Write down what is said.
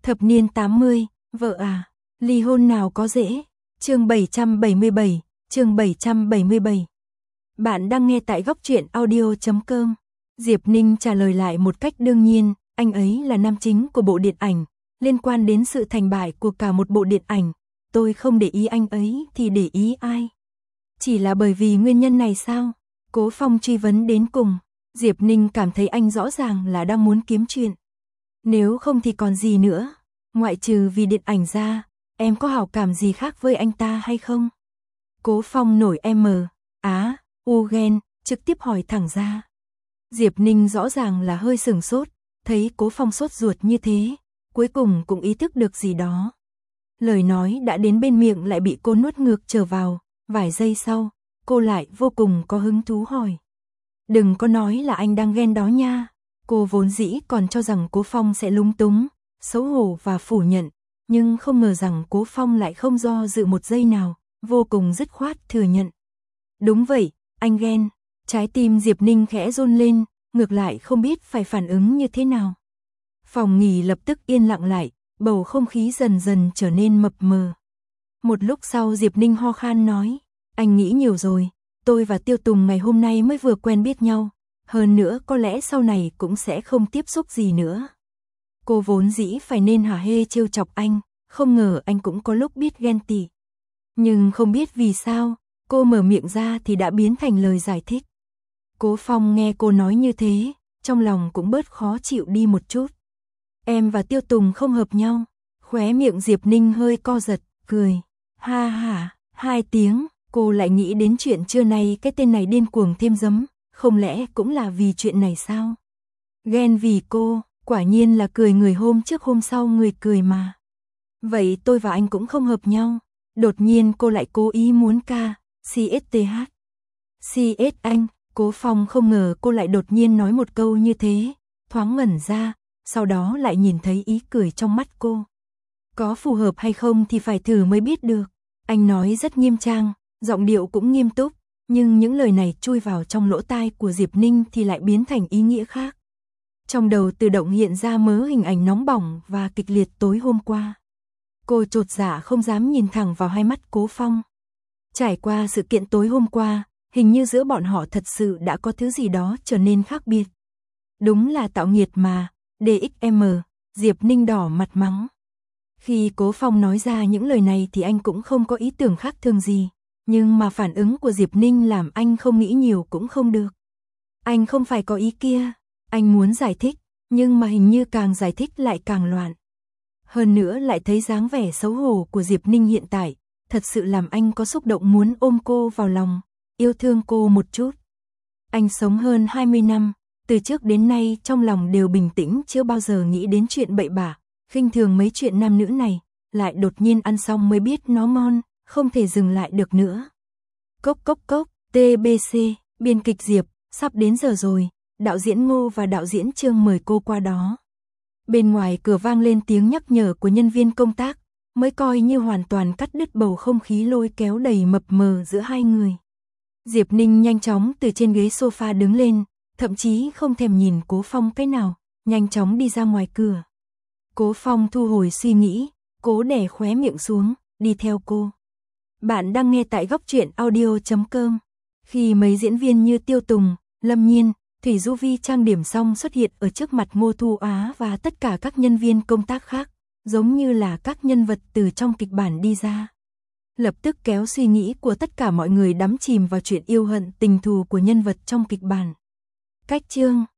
Thập niên 80, vợ à, ly hôn nào có dễ. Chương 777, chương 777. Bạn đang nghe tại góc truyện audio.com. Diệp Ninh trả lời lại một cách đương nhiên, anh ấy là nam chính của bộ điện ảnh, liên quan đến sự thành bại của cả một bộ điện ảnh, tôi không để ý anh ấy thì để ý ai? Chỉ là bởi vì nguyên nhân này sao? Cố Phong truy vấn đến cùng, Diệp Ninh cảm thấy anh rõ ràng là đang muốn kiếm chuyện. Nếu không thì còn gì nữa, ngoại trừ vì điện ảnh ra, em có hảo cảm gì khác với anh ta hay không? Cố Phong nổi ghen, trực tiếp hỏi thẳng ra. Diệp Ninh rõ ràng là hơi sửng sốt, thấy Cố Phong sốt ruột như thế, cuối cùng cũng ý thức được gì đó. Lời nói đã đến bên miệng lại bị cô nuốt ngược trở vào, vài giây sau, cô lại vô cùng có hứng thú hỏi. Đừng có nói là anh đang ghen đó nha. Cô vốn dĩ còn cho rằng Cố Phong sẽ lúng túng, xấu hổ và phủ nhận, nhưng không ngờ rằng Cố Phong lại không do dự một giây nào, vô cùng dứt khoát thừa nhận. Đúng vậy, anh ghen. Trái tim Diệp Ninh khẽ run lên, ngược lại không biết phải phản ứng như thế nào. Phòng nghỉ lập tức yên lặng lại, bầu không khí dần dần trở nên mập mờ. Một lúc sau Diệp Ninh ho khan nói, anh nghĩ nhiều rồi, tôi và Tiêu Tùng ngày hôm nay mới vừa quen biết nhau, hơn nữa có lẽ sau này cũng sẽ không tiếp xúc gì nữa. Cô vốn dĩ phải nên hả hê trêu chọc anh, không ngờ anh cũng có lúc biết ghen tị. Nhưng không biết vì sao, cô mở miệng ra thì đã biến thành lời giải thích. Cố Phong nghe cô nói như thế, trong lòng cũng bớt khó chịu đi một chút. Em và Tiêu Tùng không hợp nhau. Khóe miệng Diệp Ninh hơi co giật, cười. Ha ha, 2 tiếng, cô lại nghĩ đến chuyện trưa nay cái tên này điên cuồng thêm giấm, không lẽ cũng là vì chuyện này sao? Ghen vì cô, quả nhiên là cười người hôm trước hôm sau người cười mà. Vậy tôi và anh cũng không hợp nhau. Đột nhiên cô lại cố ý muốn ca, CSTH. CS anh, Cố Phong không ngờ cô lại đột nhiên nói một câu như thế, thoáng ngẩn ra, sau đó lại nhìn thấy ý cười trong mắt cô. Có phù hợp hay không thì phải thử mới biết được. Anh nói rất nghiêm trang, giọng điệu cũng nghiêm túc, nhưng những lời này chui vào trong lỗ tai của Diệp Ninh thì lại biến thành ý nghĩa khác. Trong đầu tự động hiện ra mớ hình ảnh nóng bỏng và kịch liệt tối hôm qua. Cô chột dạ không dám nhìn thẳng vào hai mắt Cố Phong. Trải qua sự kiện tối hôm qua, hình như giữa bọn họ thật sự đã có thứ gì đó trở nên khác biệt. Đúng là tạo nghiệt mà, DXM, Diệp Ninh đỏ mặt mắng. Khi Cố Phong nói ra những lời này thì anh cũng không có ý tưởng khác thường gì, nhưng mà phản ứng của Diệp Ninh làm anh không nghĩ nhiều cũng không được. Anh không phải có ý kia, anh muốn giải thích, nhưng mà hình như càng giải thích lại càng loạn. Hơn nữa lại thấy dáng vẻ xấu hổ của Diệp Ninh hiện tại, thật sự làm anh có xúc động muốn ôm cô vào lòng, yêu thương cô một chút. Anh sống hơn 20 năm, từ trước đến nay trong lòng đều bình tĩnh chưa bao giờ nghĩ đến chuyện bậy bạ, khinh thường mấy chuyện nam nữ này, lại đột nhiên ăn xong mới biết nó ngon, không thể dừng lại được nữa. Cốc cốc cốc, TBC, biên kịch Diệp, sắp đến giờ rồi, đạo diễn Ngô và đạo diễn Trương mời cô qua đó. Bên ngoài cửa vang lên tiếng nhắc nhở của nhân viên công tác, mới coi như hoàn toàn cắt đứt bầu không khí lôi kéo đầy mập mờ giữa hai người. Diệp Ninh nhanh chóng từ trên ghế sofa đứng lên, thậm chí không thèm nhìn Cố Phong cái nào, nhanh chóng đi ra ngoài cửa. Cố Phong thu hồi suy nghĩ, cố đè khóe miệng xuống, đi theo cô. Bạn đang nghe tại góc truyện audio.com. Khi mấy diễn viên như Tiêu Tùng, Lâm Nhiên, Thủy Du Vi trang điểm xong xuất hiện ở trước mặt Ngô Thu Á và tất cả các nhân viên công tác khác, giống như là các nhân vật từ trong kịch bản đi ra. Lập tức kéo suy nghĩ của tất cả mọi người đắm chìm vào chuyện yêu hận tình thù của nhân vật trong kịch bản. Cách chương